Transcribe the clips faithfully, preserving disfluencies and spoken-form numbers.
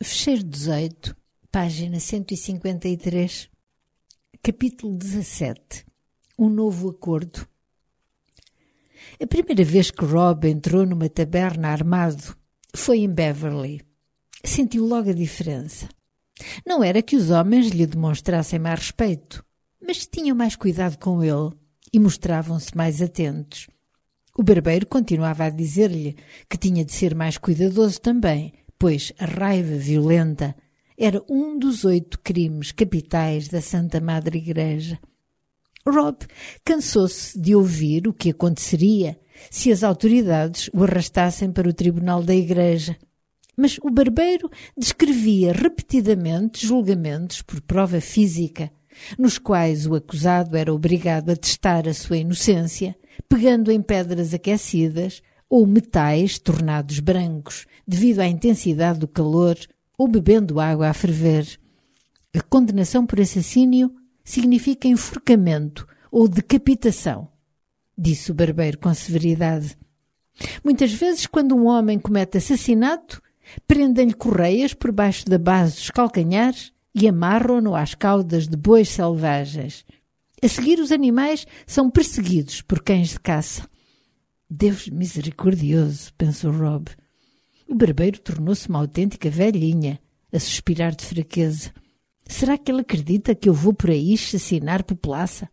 Fecheiro dezoito, página cento e cinquenta e três, capítulo dezassete. Um novo acordo. A primeira vez que Rob entrou numa taberna armado foi em Beverly. Sentiu logo a diferença. Não era que os homens lhe demonstrassem mais respeito, mas tinham mais cuidado com ele e mostravam-se mais atentos. O barbeiro continuava a dizer-lhe que tinha de ser mais cuidadoso também, pois a raiva violenta era um dos oito crimes capitais da Santa Madre Igreja. Rob cansou-se de ouvir o que aconteceria se as autoridades o arrastassem para o tribunal da Igreja. Mas o barbeiro descrevia repetidamente julgamentos por prova física, nos quais o acusado era obrigado a testar a sua inocência, pegando em pedras aquecidas ou metais tornados brancos devido à intensidade do calor ou bebendo água a ferver. A condenação por assassínio significa enforcamento ou decapitação, disse o barbeiro com severidade. Muitas vezes, quando um homem comete assassinato, prendem-lhe correias por baixo da base dos calcanhares e amarram-no às caudas de bois selvagens. A seguir, os animais são perseguidos por cães de caça. Deus misericordioso, pensou Rob. O barbeiro tornou-se uma autêntica velhinha, a suspirar de fraqueza. Será que ele acredita que eu vou por aí assassinar populaça?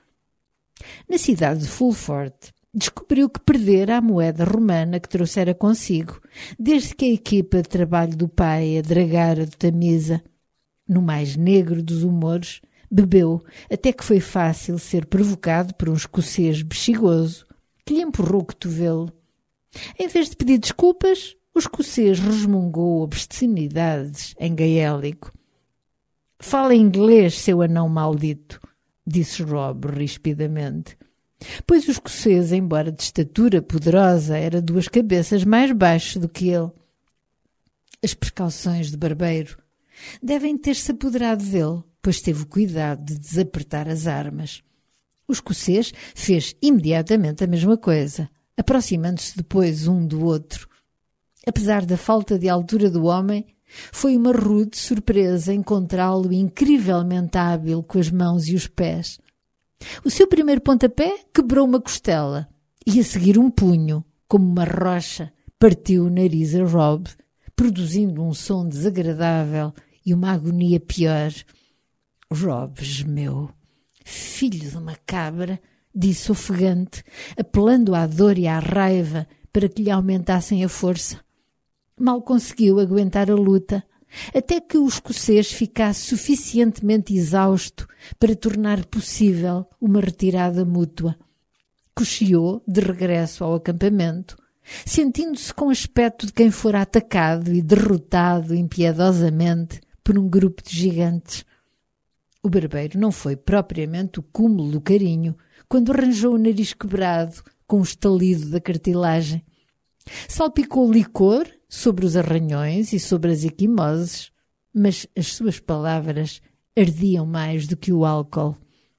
Na cidade de Fulford, descobriu que perdera a moeda romana que trouxera consigo, desde que a equipa de trabalho do pai a dragara de Tamisa. No mais negro dos humores, bebeu até que foi fácil ser provocado por um escocês bexigoso que lhe empurrou o cotovelo. Em vez de pedir desculpas, o escocês resmungou obscenidades em gaélico. «Fala inglês, seu anão maldito», disse Rob rispidamente. Pois o escocês, embora de estatura poderosa, era duas cabeças mais baixo do que ele. As precauções de barbeiro devem ter-se apoderado dele, pois teve o cuidado de desapertar as armas. O escocês fez imediatamente a mesma coisa, aproximando-se depois um do outro. Apesar da falta de altura do homem, foi uma rude surpresa encontrá-lo incrivelmente hábil com as mãos e os pés. O seu primeiro pontapé quebrou uma costela e a seguir um punho, como uma rocha, partiu o nariz a Rob, produzindo um som desagradável e uma agonia pior. Rob gemeu. «Filho de uma cabra», disse ofegante, apelando à dor e à raiva para que lhe aumentassem a força. Mal conseguiu aguentar a luta, até que o escocês ficasse suficientemente exausto para tornar possível uma retirada mútua. Cocheou de regresso ao acampamento, sentindo-se com aspecto de quem fora atacado e derrotado impiedosamente por um grupo de gigantes. O barbeiro não foi propriamente o cúmulo do carinho quando arranjou o nariz quebrado com o estalido da cartilagem. Salpicou licor sobre os arranhões e sobre as equimoses, mas as suas palavras ardiam mais do que o álcool.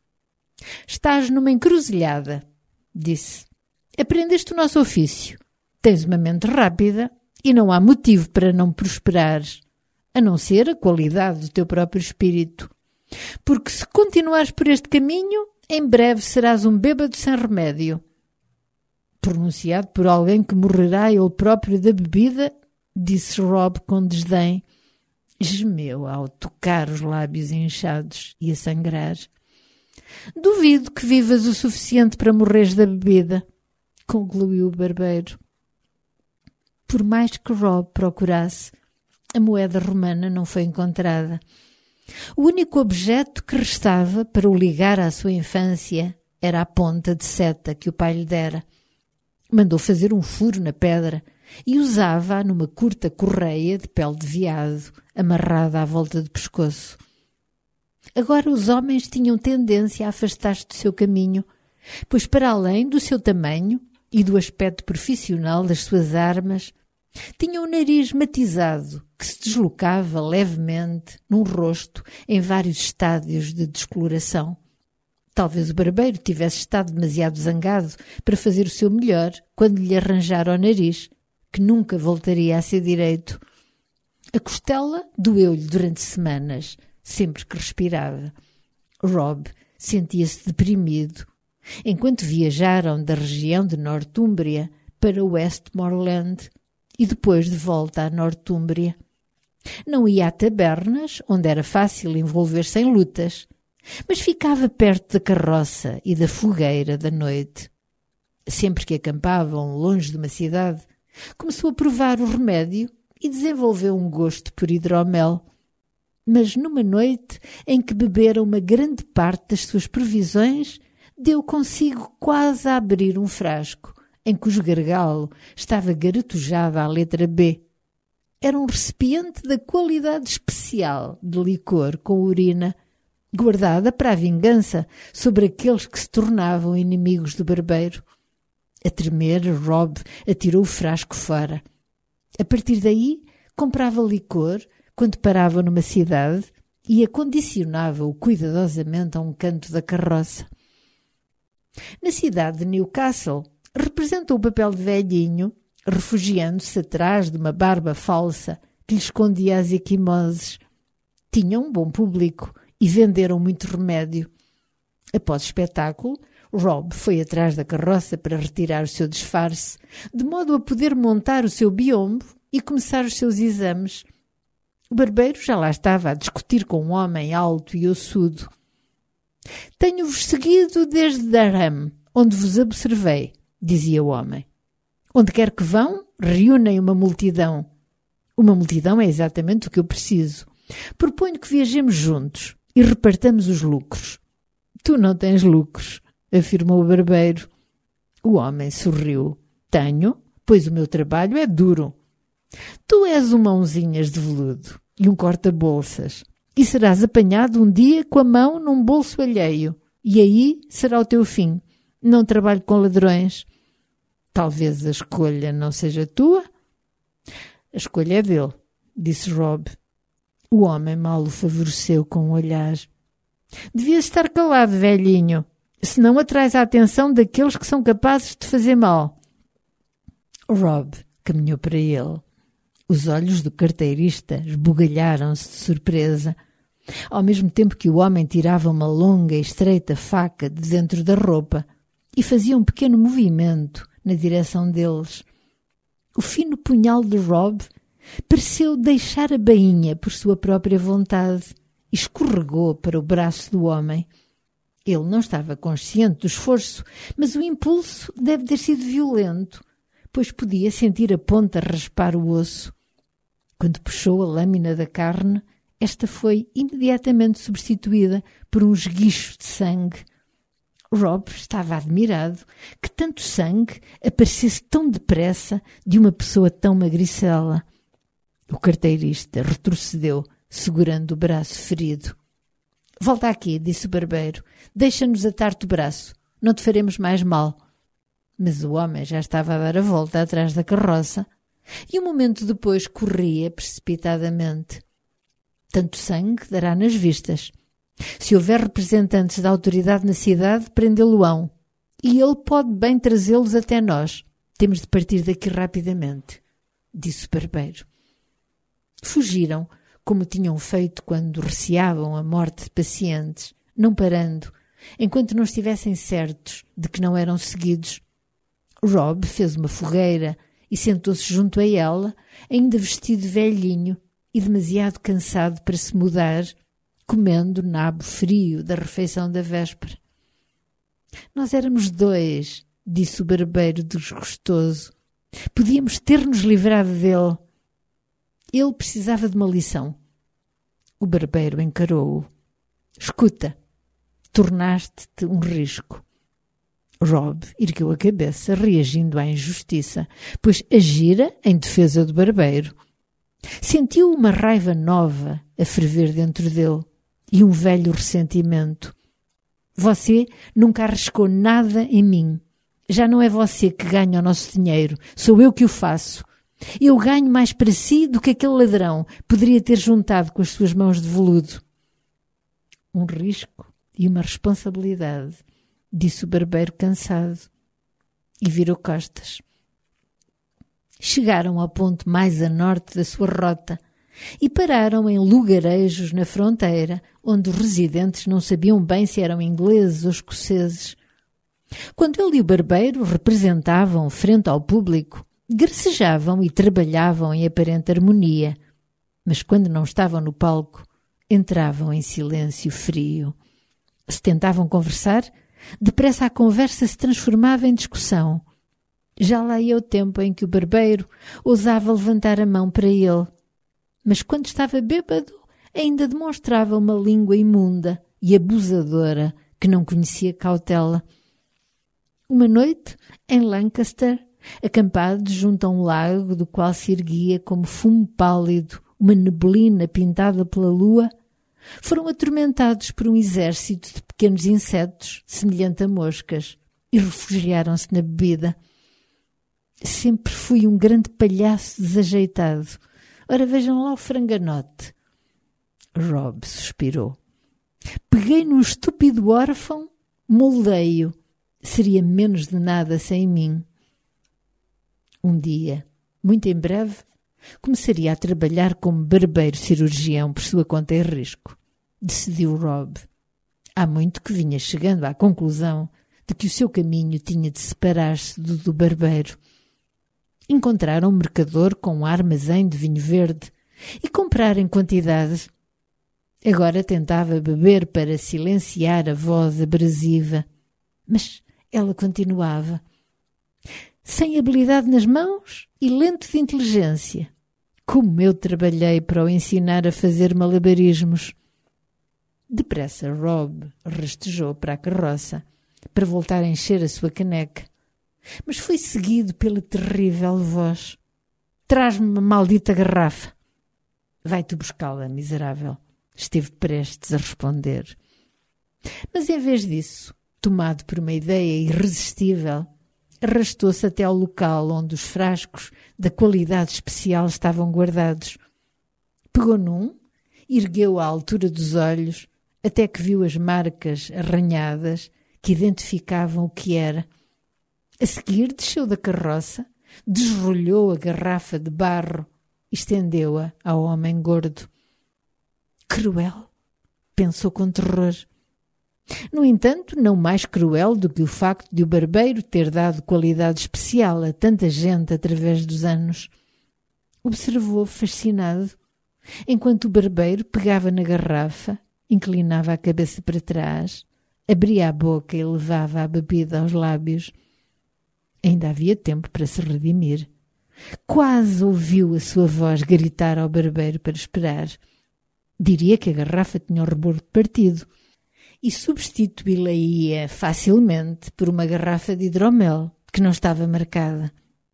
«Estás numa encruzilhada», disse. «Aprendeste o nosso ofício. Tens uma mente rápida e não há motivo para não prosperares, a não ser a qualidade do teu próprio espírito. Porque se continuares por este caminho, em breve serás um bêbado sem remédio». Pronunciado por alguém que morrerá ele próprio da bebida, disse Rob com desdém. Gemeu ao tocar os lábios inchados e a sangrar. «Duvido que vivas o suficiente para morreres da bebida», concluiu o barbeiro. Por mais que Rob procurasse, a moeda romana não foi encontrada. O único objeto que restava para o ligar à sua infância era a ponta de seta que o pai lhe dera. Mandou fazer um furo na pedra e usava-a numa curta correia de pele de veado, amarrada à volta do pescoço. Agora os homens tinham tendência a afastar-se do seu caminho, pois para além do seu tamanho e do aspecto profissional das suas armas, tinha o nariz matizado que se deslocava levemente num rosto em vários estádios de descoloração. Talvez o barbeiro tivesse estado demasiado zangado para fazer o seu melhor quando lhe arranjara o nariz, que nunca voltaria a ser direito. A costela doeu-lhe durante semanas, sempre que respirava. Rob sentia-se deprimido, enquanto viajaram da região de Nortúmbria para Westmoreland e depois de volta a Nortúmbria. Não ia a tabernas, onde era fácil envolver-se em lutas, mas ficava perto da carroça e da fogueira da noite. Sempre que acampavam longe de uma cidade, começou a provar o remédio e desenvolveu um gosto por hidromel. Mas numa noite em que bebera uma grande parte das suas provisões, deu consigo quase a abrir um frasco, em cujo gargalo estava garatujada a letra B. Era um recipiente da qualidade especial de licor com urina, guardada para a vingança sobre aqueles que se tornavam inimigos do barbeiro. A tremer, Rob atirou o frasco fora. A partir daí, comprava licor quando parava numa cidade e acondicionava-o cuidadosamente a um canto da carroça. Na cidade de Newcastle, representou o papel de velhinho, refugiando-se atrás de uma barba falsa que lhe escondia as equimoses. Tinham um bom público e venderam muito remédio. Após o espetáculo, Rob foi atrás da carroça para retirar o seu disfarce, de modo a poder montar o seu biombo e começar os seus exames. O barbeiro já lá estava a discutir com um homem alto e ossudo. «Tenho-vos seguido desde Durham, onde vos observei», dizia o homem. «Onde quer que vão, reúnem uma multidão. Uma multidão é exatamente o que eu preciso. Proponho que viajemos juntos e repartamos os lucros». «Tu não tens lucros», afirmou o barbeiro. O homem sorriu. «Tenho, pois o meu trabalho é duro. Tu és um mãozinhas de veludo e um corta-bolsas, e serás apanhado um dia com a mão num bolso alheio, e aí será o teu fim. Não trabalho com ladrões. Talvez a escolha não seja tua?» «A escolha é dele», disse Rob. O homem mal o favoreceu com um olhar. «Devias estar calado, velhinho, senão atrais a atenção daqueles que são capazes de fazer mal». Rob caminhou para ele. Os olhos do carteirista esbugalharam-se de surpresa, ao mesmo tempo que o homem tirava uma longa e estreita faca de dentro da roupa e fazia um pequeno movimento na direção deles. O fino punhal de Rob pareceu deixar a bainha por sua própria vontade e escorregou para o braço do homem. Ele não estava consciente do esforço, mas o impulso deve ter sido violento, pois podia sentir a ponta raspar o osso. Quando puxou a lâmina da carne, esta foi imediatamente substituída por um esguicho de sangue. Rob estava admirado que tanto sangue aparecesse tão depressa de uma pessoa tão magricela. O carteirista retrocedeu, segurando o braço ferido. «Volta aqui», disse o barbeiro. «Deixa-nos atar-te o braço. Não te faremos mais mal». Mas o homem já estava a dar a volta atrás da carroça e um momento depois corria precipitadamente. Tanto sangue dará nas vistas. Se houver representantes da autoridade na cidade, prendê-lo-ão. E ele pode bem trazê-los até nós. Temos de partir daqui rapidamente, disse o barbeiro. Fugiram, como tinham feito quando receavam a morte de pacientes, não parando, enquanto não estivessem certos de que não eram seguidos. Rob fez uma fogueira e sentou-se junto a ela, ainda vestido de velhinho e demasiado cansado para se mudar, comendo nabo frio da refeição da véspera. «Nós éramos dois», disse o barbeiro desgostoso. «Podíamos ter-nos livrado dele. Ele precisava de uma lição». O barbeiro encarou-o. «Escuta, tornaste-te um risco». Rob ergueu a cabeça, reagindo à injustiça, pois agira em defesa do barbeiro. Sentiu uma raiva nova a ferver dentro dele e um velho ressentimento. «Você nunca arriscou nada em mim. Já não é você que ganha o nosso dinheiro, sou eu que o faço. Eu ganho mais para si do que aquele ladrão poderia ter juntado com as suas mãos de veludo». «Um risco e uma responsabilidade», disse o barbeiro cansado, e virou costas. Chegaram ao ponto mais a norte da sua rota, e pararam em lugarejos na fronteira, onde os residentes não sabiam bem se eram ingleses ou escoceses. Quando ele e o barbeiro representavam frente ao público, gracejavam e trabalhavam em aparente harmonia, mas quando não estavam no palco, entravam em silêncio frio. Se tentavam conversar, depressa a conversa se transformava em discussão. Já lá ia o tempo em que o barbeiro ousava levantar a mão para ele, mas quando estava bêbado ainda demonstrava uma língua imunda e abusadora que não conhecia cautela. Uma noite, em Lancaster, acampados junto a um lago do qual se erguia como fumo pálido uma neblina pintada pela lua, foram atormentados por um exército de pequenos insetos, semelhante a moscas, e refugiaram-se na bebida. Sempre fui um grande palhaço desajeitado. Ora, vejam lá o franganote. Rob suspirou. Peguei num estúpido órfão, moldei-o. Seria menos de nada sem mim. Um dia, muito em breve, começaria a trabalhar como barbeiro cirurgião por sua conta e risco, decidiu Rob. Há muito que vinha chegando à conclusão de que o seu caminho tinha de separar-se do do barbeiro. Encontraram um mercador com um armazém de vinho verde e compraram em quantidade. Agora tentava beber para silenciar a voz abrasiva, mas ela continuava. Sem habilidade nas mãos e lento de inteligência. Como eu trabalhei para o ensinar a fazer malabarismos. Depressa Rob rastejou para a carroça, para voltar a encher a sua caneca. Mas foi seguido pela terrível voz. Traz-me uma maldita garrafa. Vai-te buscá-la, miserável. Esteve prestes a responder. Mas em vez disso, tomado por uma ideia irresistível, arrastou-se até ao local onde os frascos da qualidade especial estavam guardados. Pegou num, ergueu-o à altura dos olhos, até que viu as marcas arranhadas que identificavam o que era. A seguir desceu da carroça, desrolhou a garrafa de barro e estendeu-a ao homem gordo. Cruel, pensou com terror. No entanto, não mais cruel do que o facto de o barbeiro ter dado qualidade especial a tanta gente através dos anos. Observou fascinado, enquanto o barbeiro pegava na garrafa, inclinava a cabeça para trás, abria a boca e levava a bebida aos lábios. Ainda havia tempo para se redimir. Quase ouviu a sua voz gritar ao barbeiro para esperar. Diria que a garrafa tinha o rebordo partido e substituí-la-ia facilmente por uma garrafa de hidromel que não estava marcada.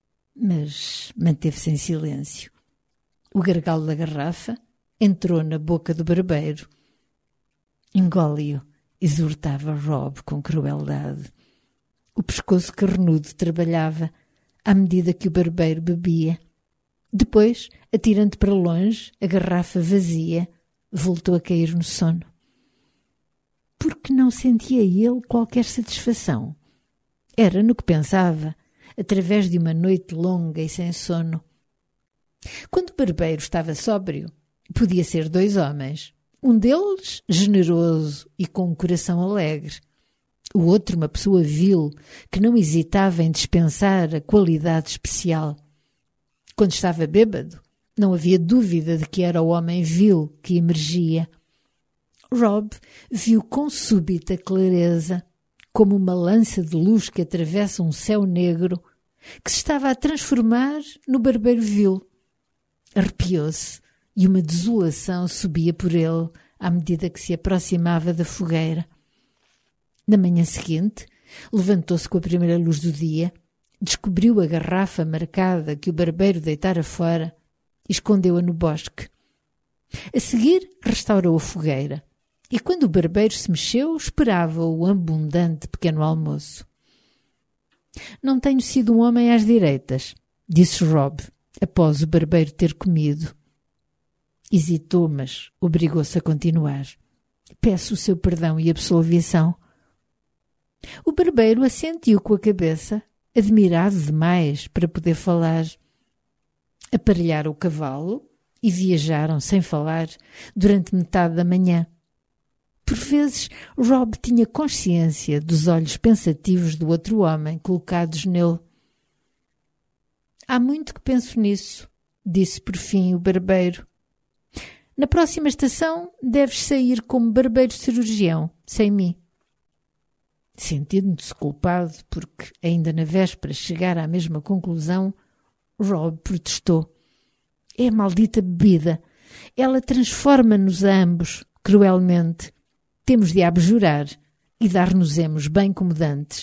Mas manteve-se em silêncio. O gargalo da garrafa entrou na boca do barbeiro. Engole-o, exortava Rob com crueldade. O pescoço carnudo trabalhava à medida que o barbeiro bebia. Depois, atirando para longe a garrafa vazia, voltou a cair no sono. Porque não sentia ele qualquer satisfação. Era no que pensava, através de uma noite longa e sem sono. Quando o barbeiro estava sóbrio, podia ser dois homens. Um deles, generoso e com um coração alegre. O outro, uma pessoa vil, que não hesitava em dispensar a qualidade especial. Quando estava bêbado, não havia dúvida de que era o homem vil que emergia. Rob viu com súbita clareza, como uma lança de luz que atravessa um céu negro, que se estava a transformar no barbeiro vil. Arrepiou-se e uma desolação subia por ele à medida que se aproximava da fogueira. Na manhã seguinte, levantou-se com a primeira luz do dia, descobriu a garrafa marcada que o barbeiro deitara fora e escondeu-a no bosque. A seguir, restaurou a fogueira e, quando o barbeiro se mexeu, esperava o abundante pequeno almoço. Não tenho sido um homem às direitas, disse Rob, após o barbeiro ter comido. Hesitou, mas obrigou-se a continuar. Peço o seu perdão e absolvição. O barbeiro assentiu com a cabeça, admirado demais para poder falar. Aparelhara o cavalo e viajaram sem falar durante metade da manhã. Por vezes, Rob tinha consciência dos olhos pensativos do outro homem colocados nele. Há muito que penso nisso, disse por fim o barbeiro. Na próxima estação deves sair como barbeiro cirurgião, sem mim. Sentindo-se culpado porque, ainda na véspera, chegara à mesma conclusão, Rob protestou. É a maldita bebida. Ela transforma-nos a ambos, cruelmente. Temos de abjurar e dar-nos-emos bem como dantes.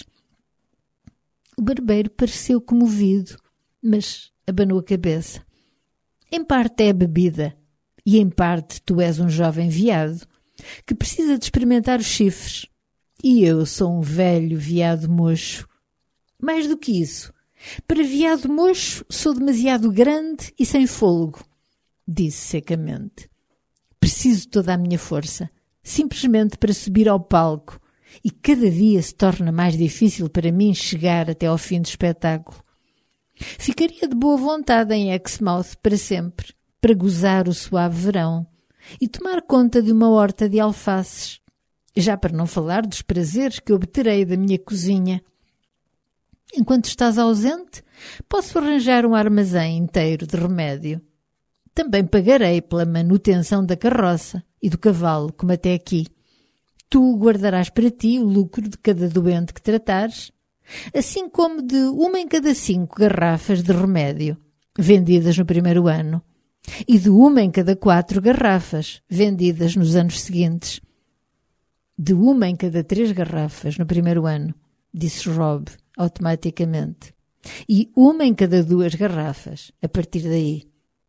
O barbeiro pareceu comovido, mas abanou a cabeça. Em parte é a bebida, e em parte tu és um jovem veado, que precisa de experimentar os chifres. E eu sou um velho veado mocho. Mais do que isso, para veado mocho sou demasiado grande e sem fôlego, disse secamente. Preciso toda a minha força, simplesmente para subir ao palco, e cada dia se torna mais difícil para mim chegar até ao fim do espetáculo. Ficaria de boa vontade em Exmouth para sempre, para gozar o suave verão e tomar conta de uma horta de alfaces, já para não falar dos prazeres que obterei da minha cozinha. Enquanto estás ausente, posso arranjar um armazém inteiro de remédio. Também pagarei pela manutenção da carroça e do cavalo, como até aqui. Tu guardarás para ti o lucro de cada doente que tratares, assim como de uma em cada cinco garrafas de remédio, vendidas no primeiro ano, e de uma em cada quatro garrafas, vendidas nos anos seguintes. De uma em cada três garrafas no primeiro ano, disse Rob automaticamente, e uma em cada duas garrafas, a partir daí.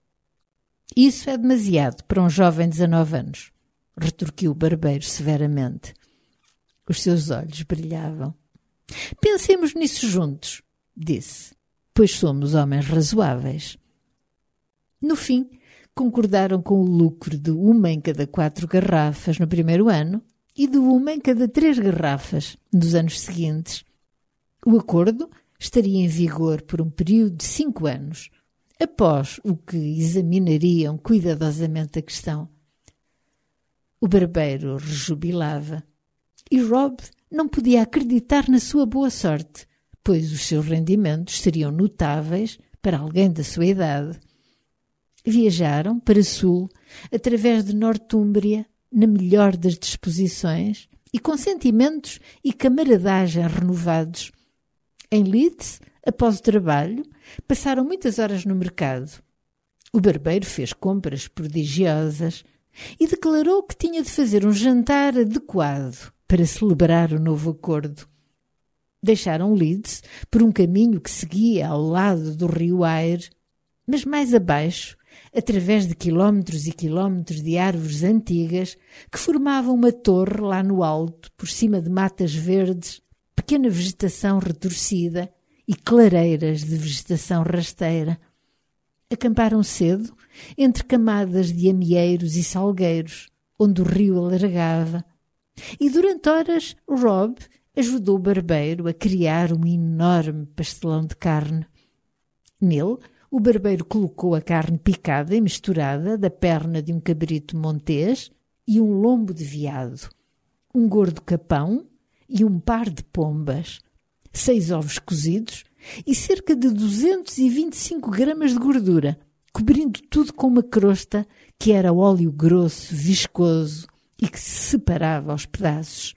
Isso é demasiado para um jovem de dezanove anos, retorquiu o barbeiro severamente. Os seus olhos brilhavam. Pensemos nisso juntos, disse, pois somos homens razoáveis. No fim, concordaram com o lucro de uma em cada quatro garrafas no primeiro ano e de uma em cada três garrafas nos anos seguintes. O acordo estaria em vigor por um período de cinco anos, após o que examinariam cuidadosamente a questão. O barbeiro rejubilava e Rob não podia acreditar na sua boa sorte, pois os seus rendimentos seriam notáveis para alguém da sua idade. Viajaram para sul, através de Nortúmbria, na melhor das disposições e com sentimentos e camaradagem renovados. Em Leeds, após o trabalho, passaram muitas horas no mercado. O barbeiro fez compras prodigiosas e declarou que tinha de fazer um jantar adequado para celebrar o novo acordo. Deixaram Leeds por um caminho que seguia ao lado do rio Aire, mas mais abaixo, através de quilómetros e quilómetros de árvores antigas que formavam uma torre lá no alto, por cima de matas verdes, pequena vegetação retorcida e clareiras de vegetação rasteira. Acamparam cedo, entre camadas de amieiros e salgueiros, onde o rio alargava, e durante horas Rob ajudou o barbeiro a criar um enorme pastelão de carne. Nele, o barbeiro colocou a carne picada e misturada da perna de um cabrito montês e um lombo de veado, um gordo capão e um par de pombas, seis ovos cozidos e cerca de duzentos e vinte e cinco gramas de gordura, cobrindo tudo com uma crosta que era óleo grosso, viscoso e que se separava aos pedaços.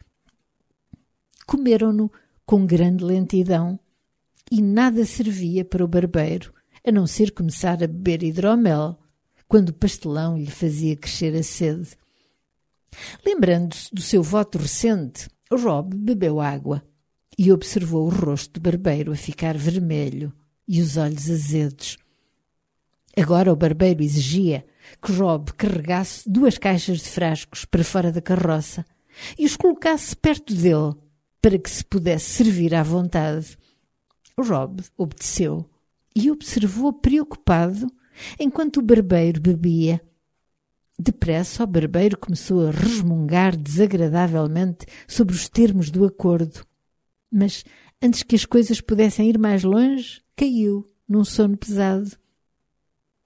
Comeram-no com grande lentidão e nada servia para o barbeiro, a não ser começar a beber hidromel, quando o pastelão lhe fazia crescer a sede. Lembrando-se do seu voto recente, Rob bebeu água e observou o rosto do barbeiro a ficar vermelho e os olhos azedos. Agora o barbeiro exigia que Rob carregasse duas caixas de frascos para fora da carroça e os colocasse perto dele, para que se pudesse servir à vontade. Rob obedeceu e observou preocupado enquanto o barbeiro bebia. Depressa o barbeiro começou a resmungar desagradavelmente sobre os termos do acordo. Mas, antes que as coisas pudessem ir mais longe, caiu num sono pesado.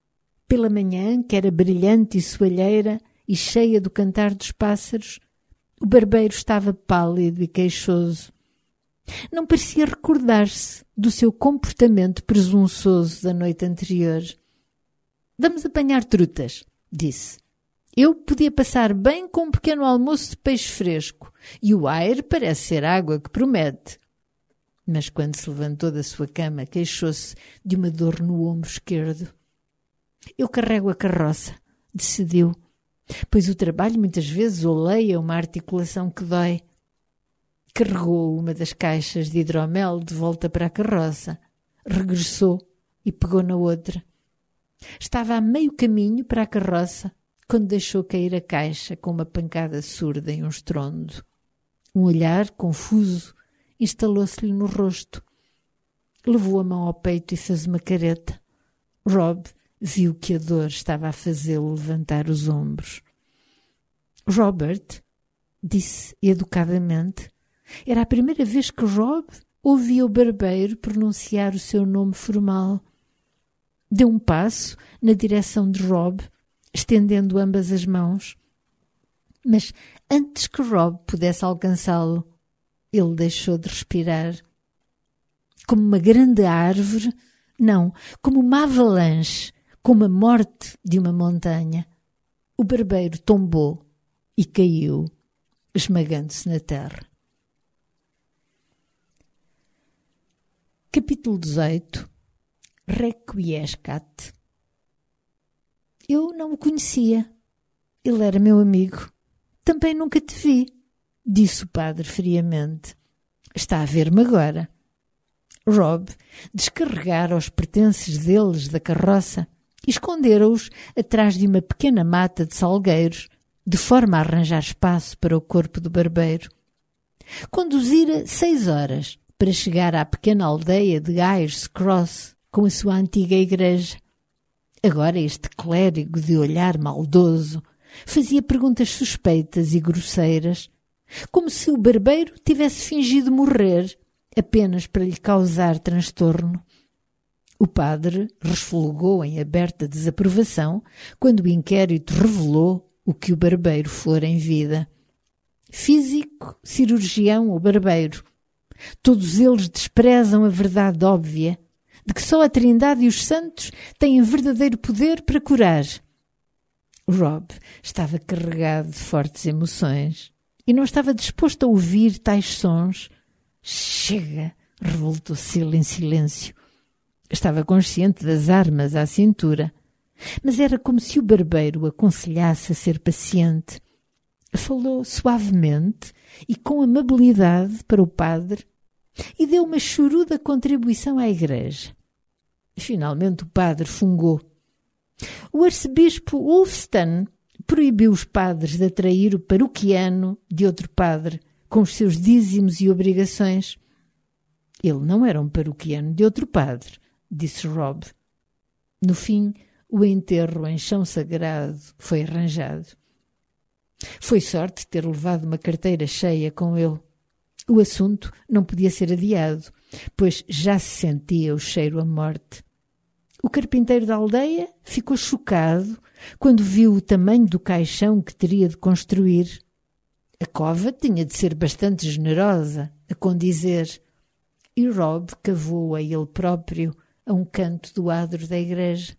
Pela manhã, que era brilhante e soalheira e cheia do cantar dos pássaros, o barbeiro estava pálido e queixoso. Não parecia recordar-se do seu comportamento presunçoso da noite anterior. «Vamos apanhar trutas», disse. «Eu podia passar bem com um pequeno almoço de peixe fresco, e o aire parece ser água que promete». Mas quando se levantou da sua cama, queixou-se de uma dor no ombro esquerdo. «Eu carrego a carroça», decidiu, pois o trabalho muitas vezes oleia uma articulação que dói. Carregou uma das caixas de hidromel de volta para a carroça, regressou e pegou na outra. Estava a meio caminho para a carroça quando deixou cair a caixa com uma pancada surda e um estrondo. Um olhar confuso instalou-se-lhe no rosto. Levou a mão ao peito e fez uma careta. Rob viu que a dor estava a fazê-lo levantar os ombros. «Robert», disse educadamente. Era a primeira vez que Rob ouvia o barbeiro pronunciar o seu nome formal. Deu um passo na direção de Rob, estendendo ambas as mãos. Mas antes que Rob pudesse alcançá-lo, ele deixou de respirar. Como uma grande árvore, não, como uma avalanche, como a morte de uma montanha, o barbeiro tombou e caiu, esmagando-se na terra. Capítulo dezoito. Requiescat. Eu não o conhecia. Ele era meu amigo. Também nunca te vi, disse o padre friamente. Está a ver-me agora. Rob descarregara os pertences deles da carroça e escondera-os atrás de uma pequena mata de salgueiros, de forma a arranjar espaço para o corpo do barbeiro. Conduzira seis horas para chegar à pequena aldeia de Ayers Cross com a sua antiga igreja. Agora este clérigo de olhar maldoso fazia perguntas suspeitas e grosseiras, como se o barbeiro tivesse fingido morrer apenas para lhe causar transtorno. O padre resfolgou em aberta desaprovação quando o inquérito revelou o que o barbeiro fora em vida. Físico, cirurgião ou barbeiro, todos eles desprezam a verdade óbvia de que só a Trindade e os santos têm verdadeiro poder para curar. Rob estava carregado de fortes emoções e não estava disposto a ouvir tais sons. «Chega!» revoltou-se ele em silêncio. Estava consciente das armas à cintura, mas era como se o barbeiro o aconselhasse a ser paciente. Falou suavemente e com amabilidade para o padre e deu uma choruda contribuição à igreja. Finalmente o padre fungou. O arcebispo Wulfstan proibiu os padres de atrair o paroquiano de outro padre com os seus dízimos e obrigações. Ele não era um paroquiano de outro padre, disse Rob. No fim, o enterro em chão sagrado foi arranjado. Foi sorte ter levado uma carteira cheia com ele. O assunto não podia ser adiado, pois já se sentia o cheiro a morte. O carpinteiro da aldeia ficou chocado quando viu o tamanho do caixão que teria de construir. A cova tinha de ser bastante generosa, a condizer, e Rob cavou a ele próprio a um canto do adro da igreja.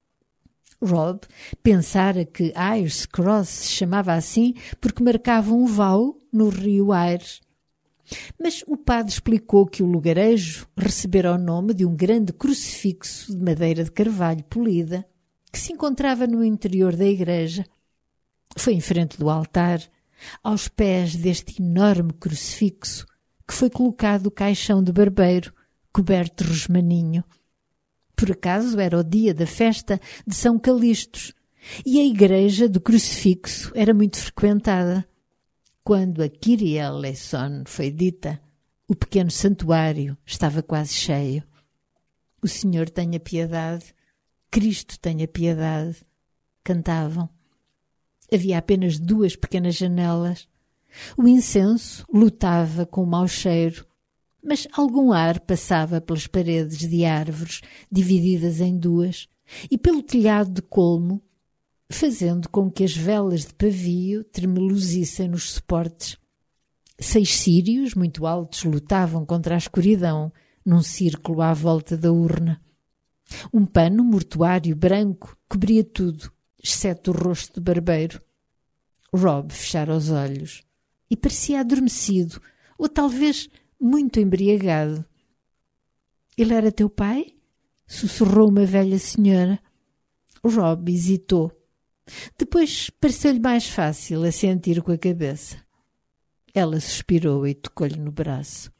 Rob pensara que Ayers Cross se chamava assim porque marcava um val no rio Ayres. Mas o padre explicou que o lugarejo recebera o nome de um grande crucifixo de madeira de carvalho polida que se encontrava no interior da igreja. Foi em frente do altar, aos pés deste enorme crucifixo, que foi colocado o caixão do barbeiro, coberto de rosmaninho. Por acaso era o dia da festa de São Calixtos e a igreja do crucifixo era muito frequentada. Quando a Kyrie eleison foi dita, o pequeno santuário estava quase cheio. O Senhor tenha piedade, Cristo tenha piedade, cantavam. Havia apenas duas pequenas janelas. O incenso lutava com o mau cheiro, mas algum ar passava pelas paredes de árvores divididas em duas, e pelo telhado de colmo, fazendo com que as velas de pavio tremeluzissem nos suportes. Seis sírios, muito altos, lutavam contra a escuridão, num círculo à volta da urna. Um pano mortuário branco cobria tudo, exceto o rosto do barbeiro. Rob fechara os olhos e parecia adormecido, ou talvez muito embriagado. Ele era teu pai? Sussurrou uma velha senhora. Rob hesitou. Depois pareceu-lhe mais fácil assentir com a cabeça. Ela suspirou e tocou-lhe no braço.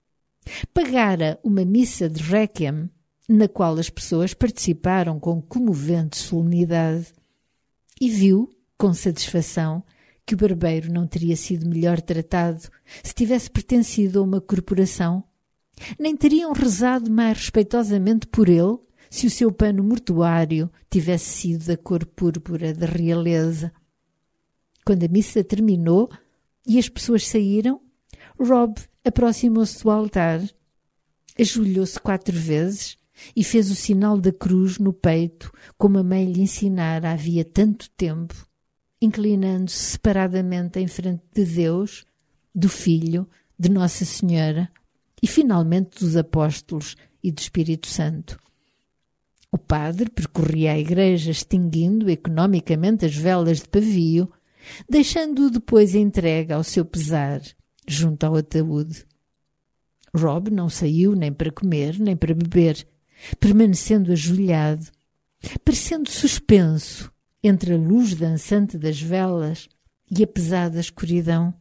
Pagara uma missa de Requiem, na qual as pessoas participaram com comovente solenidade, e viu, com satisfação, que o barbeiro não teria sido melhor tratado se tivesse pertencido a uma corporação, nem teriam rezado mais respeitosamente por ele se o seu pano mortuário tivesse sido da cor púrpura da realeza. Quando a missa terminou e as pessoas saíram, Rob aproximou-se do altar, ajoelhou-se quatro vezes e fez o sinal da cruz no peito, como a mãe lhe ensinara havia tanto tempo, inclinando-se separadamente em frente de Deus, do Filho, de Nossa Senhora e finalmente dos apóstolos e do Espírito Santo. O padre percorria a igreja extinguindo economicamente as velas de pavio, deixando-o depois entregue ao seu pesar, junto ao ataúde. Rob não saiu nem para comer, nem para beber, permanecendo ajoelhado, parecendo suspenso entre a luz dançante das velas e a pesada escuridão.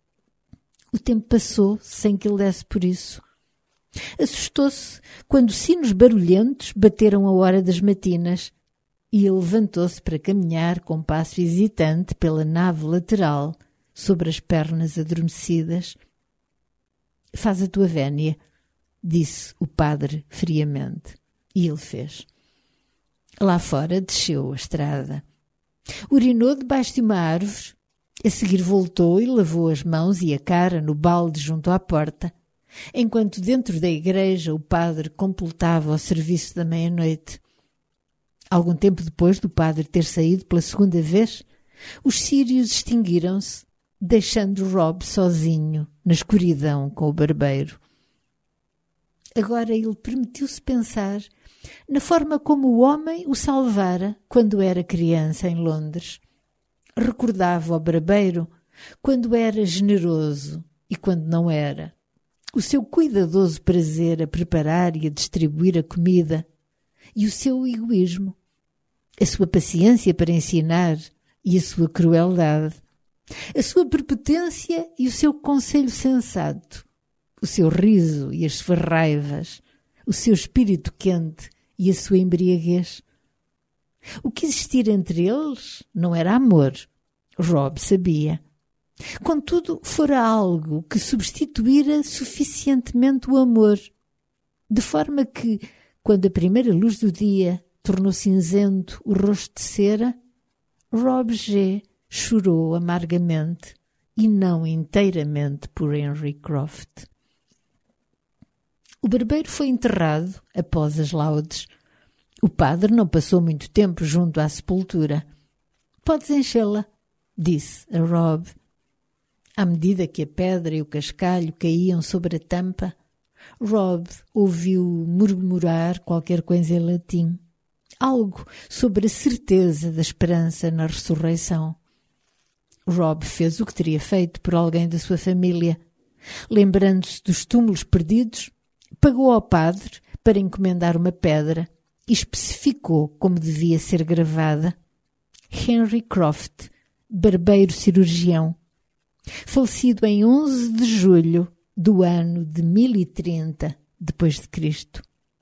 O tempo passou sem que ele desse por isso. Assustou-se quando sinos barulhentos bateram a hora das matinas e ele levantou-se para caminhar com passo hesitante pela nave lateral sobre as pernas adormecidas. «Faz a tua vénia», disse o padre friamente, e ele fez. Lá fora desceu a estrada. Urinou debaixo de uma árvore, a seguir voltou e lavou as mãos e a cara no balde junto à porta, enquanto dentro da igreja o padre completava o serviço da meia-noite. Algum tempo depois do padre ter saído pela segunda vez, os círios extinguiram-se, deixando Rob sozinho na escuridão com o barbeiro. Agora ele permitiu-se pensar na forma como o homem o salvara quando era criança em Londres. Recordava ao barbeiro quando era generoso e quando não era, o seu cuidadoso prazer a preparar e a distribuir a comida e o seu egoísmo, a sua paciência para ensinar e a sua crueldade, a sua prepotência e o seu conselho sensato, o seu riso e as suas raivas, o seu espírito quente e a sua embriaguez. O que existira entre eles não era amor, Rob sabia. Contudo, fora algo que substituíra suficientemente o amor, de forma que, quando a primeira luz do dia tornou cinzento o rosto de cera, Rob G. chorou amargamente e não inteiramente por Henry Croft. O barbeiro foi enterrado após as laudes. O padre não passou muito tempo junto à sepultura. «Podes enchê-la», disse a Rob. À medida que a pedra e o cascalho caíam sobre a tampa, Rob ouviu murmurar qualquer coisa em latim, algo sobre a certeza da esperança na ressurreição. Rob fez o que teria feito por alguém da sua família. Lembrando-se dos túmulos perdidos, pagou ao padre para encomendar uma pedra e especificou como devia ser gravada: Henry Croft, barbeiro cirurgião, falecido em onze de julho do ano de mil e trinta depois de Cristo.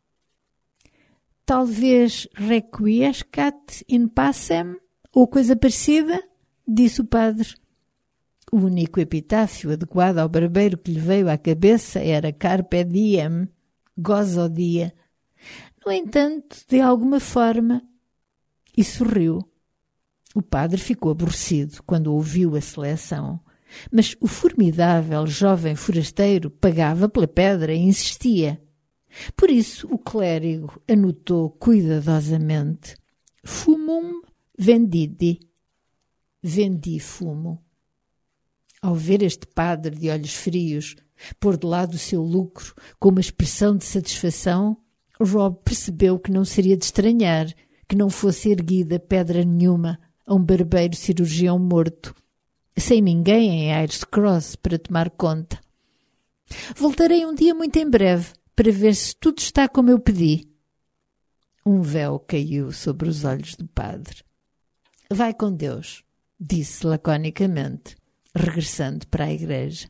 Talvez requiescat in pacem ou coisa parecida, disse o padre. O único epitáfio adequado ao barbeiro que lhe veio à cabeça era Carpe diem, goza o dia. No entanto, de alguma forma, e sorriu. O padre ficou aborrecido quando ouviu a seleção, mas o formidável jovem forasteiro pagava pela pedra e insistia. Por isso o clérigo anotou cuidadosamente: fumum vendidi. Vendi fumo. Ao ver este padre de olhos frios pôr de lado o seu lucro com uma expressão de satisfação, Rob percebeu que não seria de estranhar que não fosse erguida pedra nenhuma a um barbeiro cirurgião morto, sem ninguém em Ayers Cross para tomar conta. Voltarei um dia muito em breve para ver se tudo está como eu pedi. Um véu caiu sobre os olhos do padre. Vai com Deus, disse laconicamente, regressando para a igreja.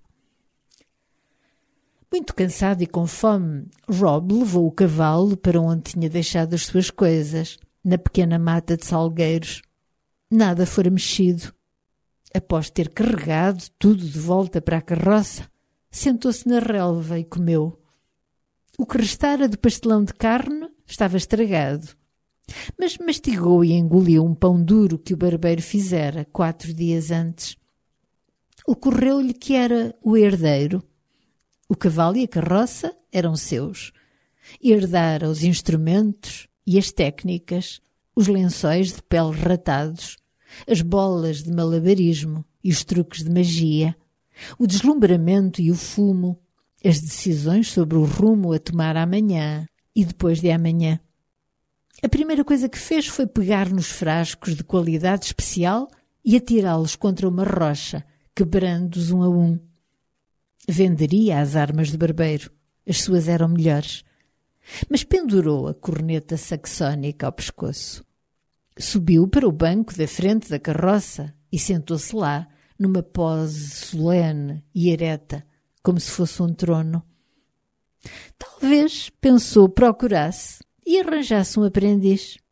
Muito cansado e com fome, Rob levou o cavalo para onde tinha deixado as suas coisas, na pequena mata de salgueiros. Nada fora mexido. Após ter carregado tudo de volta para a carroça, sentou-se na relva e comeu. O que restara do pastelão de carne estava estragado, mas mastigou e engoliu um pão duro que o barbeiro fizera quatro dias antes. Ocorreu-lhe que era o herdeiro. O cavalo e a carroça eram seus. Herdara os instrumentos e as técnicas, os lençóis de pele ratados, as bolas de malabarismo e os truques de magia, o deslumbramento e o fumo, as decisões sobre o rumo a tomar amanhã e depois de amanhã. A primeira coisa que fez foi pegar nos frascos de qualidade especial e atirá-los contra uma rocha, quebrando-os um a um. Venderia as armas do barbeiro, as suas eram melhores, mas pendurou a corneta saxónica ao pescoço. Subiu para o banco da frente da carroça e sentou-se lá, numa pose solene e ereta, como se fosse um trono. Talvez, pensou, procurasse e arranjasse um aprendiz.